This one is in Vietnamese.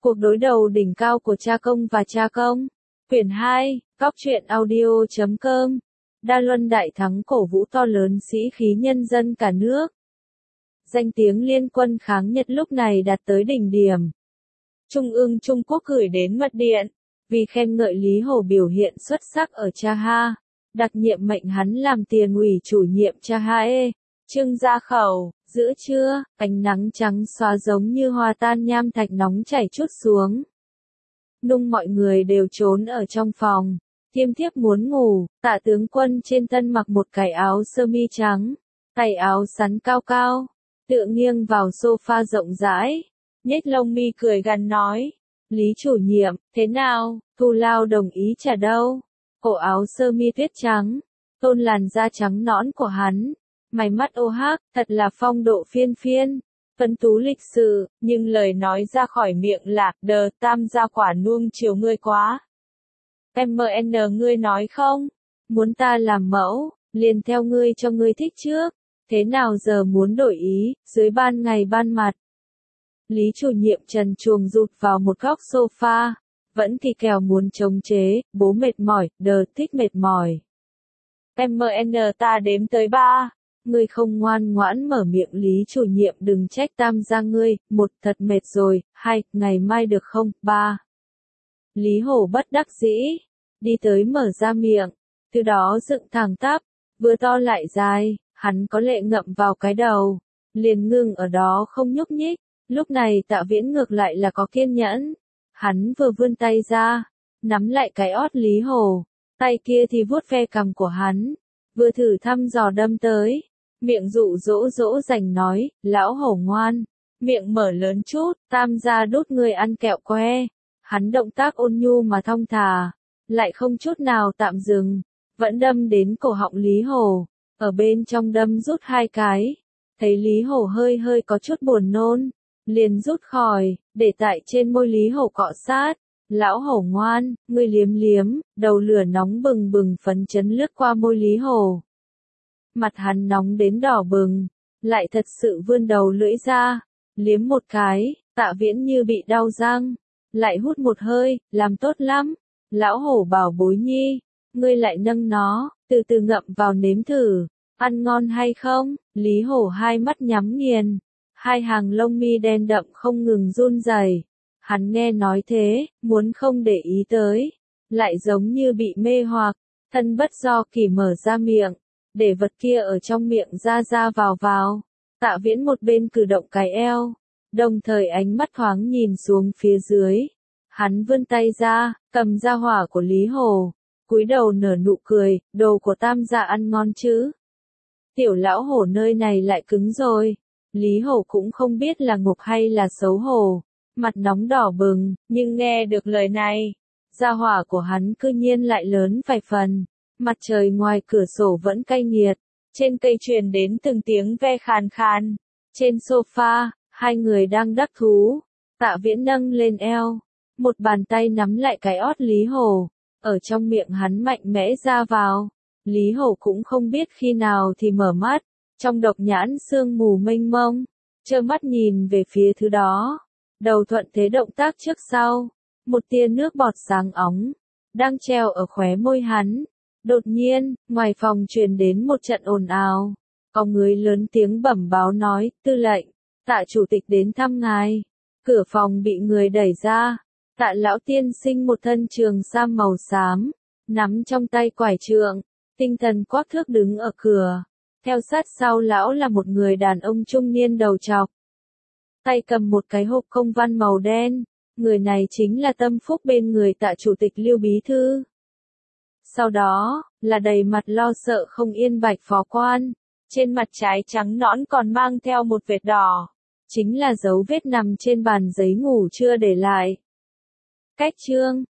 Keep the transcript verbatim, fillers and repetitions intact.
Cuộc đối đầu đỉnh cao của cha công và cha công. Quyển hai, Góc truyện audio chấm com. Đa Luân đại thắng cổ vũ to lớn sĩ khí nhân dân cả nước. Danh tiếng liên quân kháng Nhật lúc này đạt tới đỉnh điểm. Trung ương Trung Quốc gửi đến mật điện, vì khen ngợi Lý Hổ biểu hiện xuất sắc ở Cha Ha, đặc nhiệm mệnh hắn làm tiền ủy chủ nhiệm Cha Ha e. Trương Gia Khẩu, giữa trưa, ánh nắng trắng xóa giống như hòa tan nham thạch nóng chảy trút xuống. Nung mọi người đều trốn ở trong phòng, Thiêm Thiếp muốn ngủ. Tạ tướng quân trên thân mặc một cái áo sơ mi trắng, tay áo sắn cao cao, tựa nghiêng vào sofa rộng rãi, nhếch lông mi cười gằn nói: Lý chủ nhiệm, thế nào, thù lao đồng ý trả đâu? Cổ áo sơ mi tuyết trắng, tôn làn da trắng nõn của hắn, mày mắt ô hác, thật là phong độ phiên phiên, tuấn tú lịch sự, nhưng lời nói ra khỏi miệng là: đờ tam gia quả nuông chiều ngươi quá. em en ngươi nói không? Muốn ta làm mẫu, liền theo ngươi cho ngươi thích trước. Thế nào giờ muốn đổi ý, dưới ban ngày ban mặt. Lý chủ nhiệm trần truồng rụt vào một góc sofa, vẫn thì kèo muốn chống chế, bố mệt mỏi, đờ thích mệt mỏi. em en ta đếm tới ba. Ngươi không ngoan ngoãn mở miệng Lý chủ nhiệm đừng trách tam gia ngươi, một thật mệt rồi, hai, ngày mai được không, ba. Lý Hổ bất đắc dĩ, đi tới mở ra miệng, từ đó dựng thẳng tắp, vừa to lại dài, hắn có lệ ngậm vào cái đầu, liền ngưng ở đó không nhúc nhích. Lúc này Tạ Viễn ngược lại là có kiên nhẫn, hắn vừa vươn tay ra, nắm lại cái ót Lý Hổ, tay kia thì vuốt ve cằm của hắn, vừa thử thăm dò đâm tới, miệng dụ dỗ dỗ dành nói: lão Hổ ngoan, miệng mở lớn chút, tam gia đút người ăn kẹo que. Hắn động tác ôn nhu mà thong thả, lại không chút nào tạm dừng, vẫn đâm đến cổ họng Lý Hổ, ở bên trong đâm rút hai cái, thấy Lý Hổ hơi hơi có chút buồn nôn, liền rút khỏi, để tại trên môi Lý Hổ cọ sát. Lão Hổ ngoan, ngươi liếm liếm, đầu lửa nóng bừng bừng phấn chấn lướt qua môi Lý Hổ. Mặt hắn nóng đến đỏ bừng, lại thật sự vươn đầu lưỡi ra, liếm một cái. Tạ Viễn như bị đau răng, lại hút một hơi, làm tốt lắm. Lão Hổ bảo bối nhi, ngươi lại nâng nó, từ từ ngậm vào nếm thử, ăn ngon hay không? Lý Hổ hai mắt nhắm nghiền, hai hàng lông mi đen đậm không ngừng run rẩy. Hắn nghe nói thế, muốn không để ý tới, lại giống như bị mê hoặc, thân bất do kỷ mở ra miệng, để vật kia ở trong miệng ra ra vào vào. Tạ Viễn một bên cử động cái eo, đồng thời ánh mắt thoáng nhìn xuống phía dưới. Hắn vươn tay ra, cầm ra hỏa của Lý Hổ, cúi đầu nở nụ cười: đồ của tam gia ăn ngon chứ? Tiểu lão hổ nơi này lại cứng rồi. Lý Hổ cũng không biết là ngục hay là xấu hổ, mặt nóng đỏ bừng, nhưng nghe được lời này, gia hỏa của hắn cư nhiên lại lớn vài phần. Mặt trời ngoài cửa sổ vẫn cay nghiệt, trên cây truyền đến từng tiếng ve khàn khàn. Trên sofa, hai người đang đắc thú. Tạ Viễn nâng lên eo, một bàn tay nắm lại cái ót Lý Hổ, ở trong miệng hắn mạnh mẽ ra vào. Lý Hổ cũng không biết khi nào thì mở mắt, trong độc nhãn sương mù mênh mông, trơ mắt nhìn về phía thứ đó. Đầu thuận thế động tác trước sau, một tia nước bọt sáng óng đang treo ở khóe môi hắn. Đột nhiên, ngoài phòng truyền đến một trận ồn ào, có người lớn tiếng bẩm báo nói: tư lệnh, Tạ chủ tịch đến thăm ngài. Cửa phòng bị người đẩy ra, Tạ lão tiên sinh một thân trường sam màu xám, nắm trong tay quải trượng, tinh thần quắc thước đứng ở cửa. Theo sát sau lão là một người đàn ông trung niên đầu trọc, tay cầm một cái hộp công văn màu đen. Người này chính là tâm phúc bên người Tạ chủ tịch Lưu bí thư. Sau đó, là đầy mặt lo sợ không yên Bạch phó quan, trên mặt trái trắng nõn còn mang theo một vệt đỏ, chính là dấu vết nằm trên bàn giấy ngủ trưa để lại. Cách chương